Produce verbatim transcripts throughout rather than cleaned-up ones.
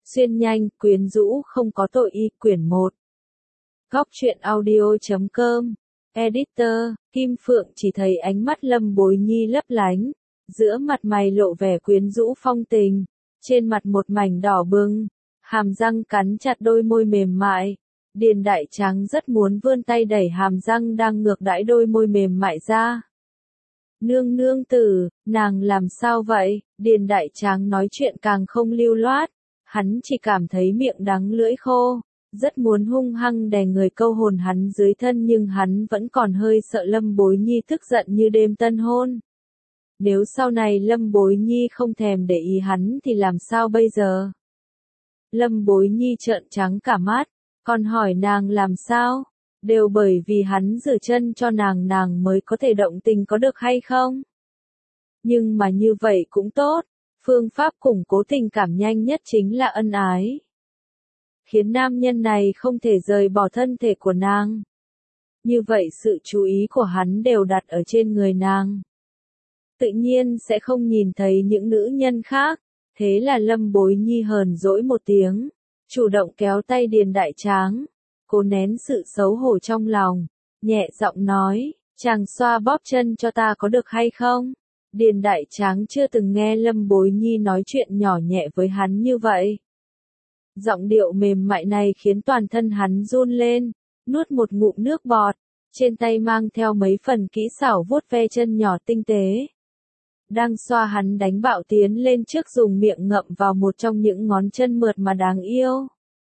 Xuyên nhanh, quyến rũ không có tội y, quyển một. Góc truyện audio chấm com. Editor, Kim Phượng chỉ thấy ánh mắt Lâm Bối Nhi lấp lánh, giữa mặt mày lộ vẻ quyến rũ phong tình, trên mặt một mảnh đỏ bừng, hàm răng cắn chặt đôi môi mềm mại. Điền Đại Tráng rất muốn vươn tay đẩy hàm răng đang ngược đãi đôi môi mềm mại ra. Nương nương tử, nàng làm sao vậy? Điền Đại Tráng nói chuyện càng không lưu loát, hắn chỉ cảm thấy miệng đắng lưỡi khô, rất muốn hung hăng đè người câu hồn hắn dưới thân nhưng hắn vẫn còn hơi sợ Lâm Bối Nhi tức giận như đêm tân hôn. Nếu sau này Lâm Bối Nhi không thèm để ý hắn thì làm sao bây giờ? Lâm Bối Nhi trợn trắng cả mắt, còn hỏi nàng làm sao? Đều bởi vì hắn giữ chân cho nàng nàng mới có thể động tình có được hay không? Nhưng mà như vậy cũng tốt, phương pháp củng cố tình cảm nhanh nhất chính là ân ái. Khiến nam nhân này không thể rời bỏ thân thể của nàng. Như vậy sự chú ý của hắn đều đặt ở trên người nàng. Tự nhiên sẽ không nhìn thấy những nữ nhân khác, thế là Lâm Bối Nhi hờn dỗi một tiếng, chủ động kéo tay Điền Đại Tráng, cố nén sự xấu hổ trong lòng, nhẹ giọng nói, chàng xoa bóp chân cho ta có được hay không? Điền Đại Tráng chưa từng nghe Lâm Bối Nhi nói chuyện nhỏ nhẹ với hắn như vậy. Giọng điệu mềm mại này khiến toàn thân hắn run lên, nuốt một ngụm nước bọt, trên tay mang theo mấy phần kỹ xảo vuốt ve chân nhỏ tinh tế. Đang xoa hắn đánh bạo tiến lên trước dùng miệng ngậm vào một trong những ngón chân mượt mà đáng yêu.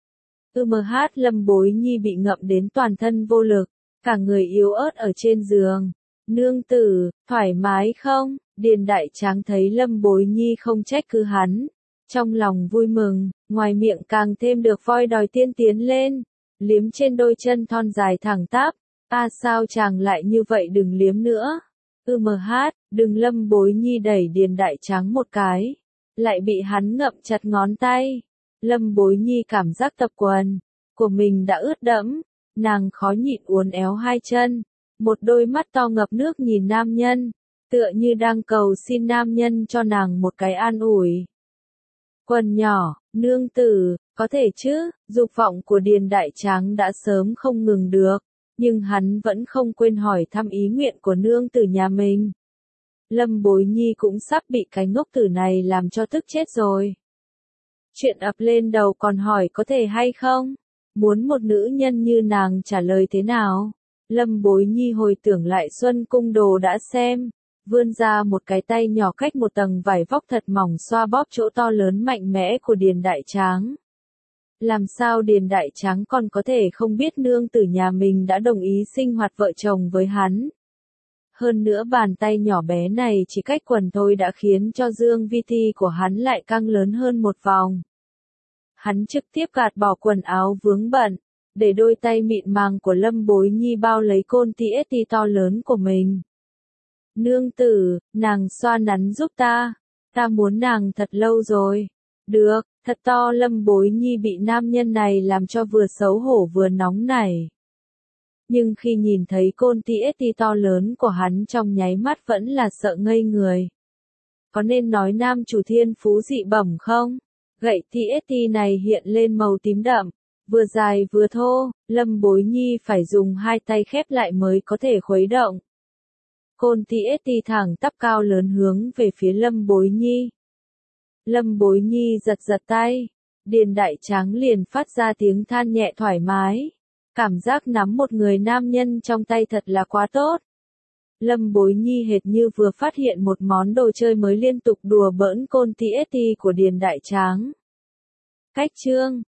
Ư mờ hát Lâm Bối Nhi bị ngậm đến toàn thân vô lực, cả người yếu ớt ở trên giường. Nương tử, thoải mái không? Điền Đại Tráng thấy Lâm Bối Nhi không trách cứ hắn, trong lòng vui mừng, ngoài miệng càng thêm được voi đòi tiên tiến lên, liếm trên đôi chân thon dài thẳng tắp. À sao chàng lại như vậy, đừng liếm nữa. Ư mờ hát, đừng. Lâm Bối Nhi đẩy Điền Đại Tráng một cái, lại bị hắn ngậm chặt ngón tay. Lâm Bối Nhi cảm giác tập quần của mình đã ướt đẫm, nàng khó nhịn uốn éo hai chân, một đôi mắt to ngập nước nhìn nam nhân, tựa như đang cầu xin nam nhân cho nàng một cái an ủi. Quần nhỏ, nương tử, có thể chứ? Dục vọng của Điền Đại Tráng đã sớm không ngừng được, nhưng hắn vẫn không quên hỏi thăm ý nguyện của nương tử nhà mình. Lâm Bối Nhi cũng sắp bị cái ngốc tử này làm cho tức chết rồi. Chuyện ập lên đầu còn hỏi có thể hay không? Muốn một nữ nhân như nàng trả lời thế nào? Lâm Bối Nhi hồi tưởng lại Xuân Cung Đồ đã xem, vươn ra một cái tay nhỏ cách một tầng vải vóc thật mỏng xoa bóp chỗ to lớn mạnh mẽ của Điền Đại Tráng. Làm sao Điền Đại Tráng còn có thể không biết nương tử nhà mình đã đồng ý sinh hoạt vợ chồng với hắn? Hơn nữa bàn tay nhỏ bé này chỉ cách quần thôi đã khiến cho dương vi ti của hắn lại căng lớn hơn một vòng. Hắn trực tiếp gạt bỏ quần áo vướng bận, để đôi tay mịn màng của Lâm Bối Nhi bao lấy côn ti ét ti to lớn của mình. Nương tử, nàng xoa nắn giúp ta, ta muốn nàng thật lâu rồi. Được, thật to. Lâm Bối Nhi bị nam nhân này làm cho vừa xấu hổ vừa nóng nảy. Nhưng khi nhìn thấy côn ti ét ti to lớn của hắn trong nháy mắt vẫn là sợ ngây người. Có nên nói nam chủ thiên phú dị bẩm không? Gậy ti ét ti này hiện lên màu tím đậm, vừa dài vừa thô, Lâm Bối Nhi phải dùng hai tay khép lại mới có thể khuấy động. Côn ti ét ti thẳng tắp cao lớn hướng về phía Lâm Bối Nhi. Lâm Bối Nhi giật giật tay, Điền Đại Tráng liền phát ra tiếng than nhẹ thoải mái. Cảm giác nắm một người nam nhân trong tay thật là quá tốt. Lâm Bối Nhi hệt như vừa phát hiện một món đồ chơi mới, liên tục đùa bỡn côn ti ét ti của Điền Đại Tráng. Cách chương